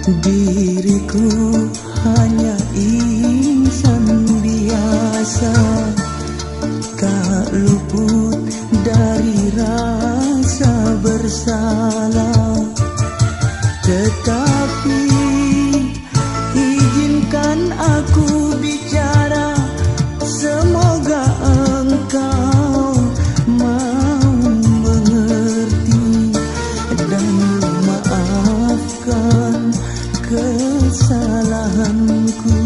Diriku hanya insan biasa, tak luput dari rasa bersalah. Tetapi izinkan aku bicara, semoga engkau mau mengerti dan memaafkan kesalahanku.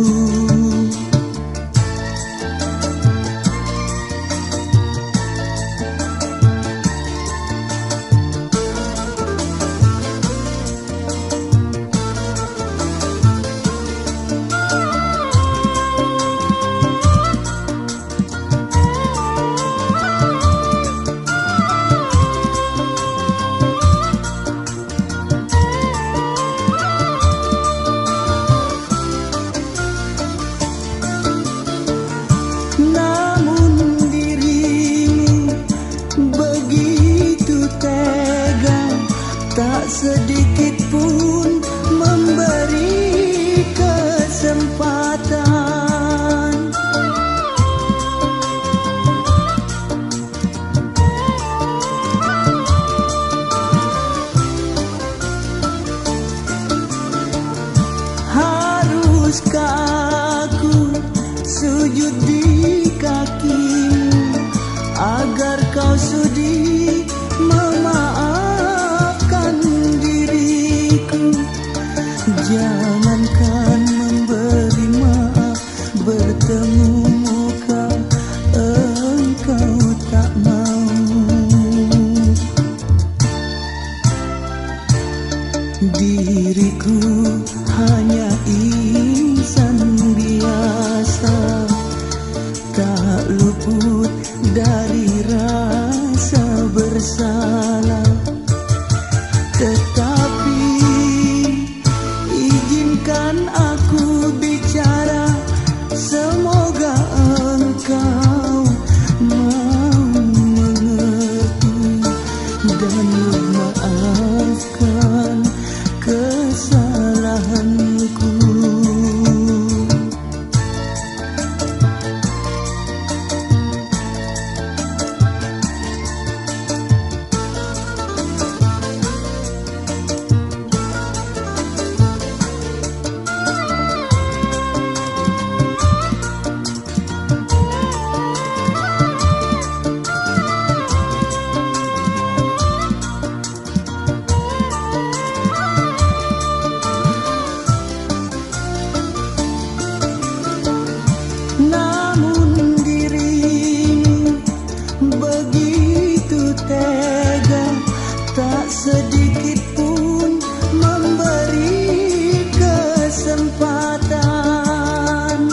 Tak sedikit pun memberi kesempatan. Haruskah aku sujud di kakimu agar kau sudi memaafkan diriku? Jangankan memberi maaf, bertemu muka engkau tak mau. Diriku hanya insan biasa, tak luput dari rasa bersalah. Tetapi izinkan aku bicara, semoga engkau mau mengerti dan memaafkan kesalahanku. Namun dirimu begitu tega, tak sedikit pun memberi kesempatan.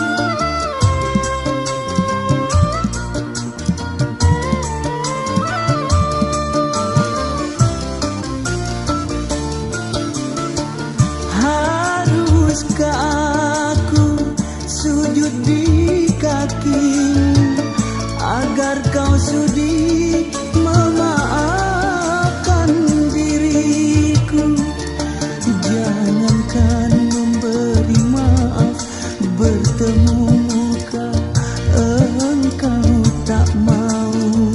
Haruskah aku sujud di kakimu agar kau sudi memaafkan diriku? Jangankan memberi maaf, bertemu muka engkau tak mau.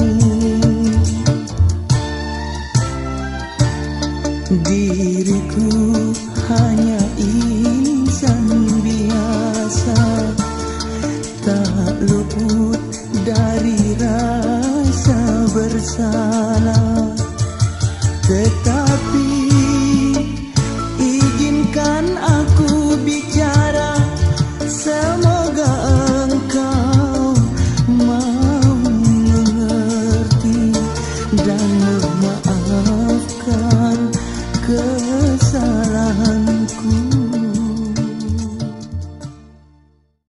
Diriku hanya insan biasa, tak luput dari rasa bersalah. Tetapi izinkan aku bicara, semoga engkau mau mengerti dan memaafkan kesalahanku.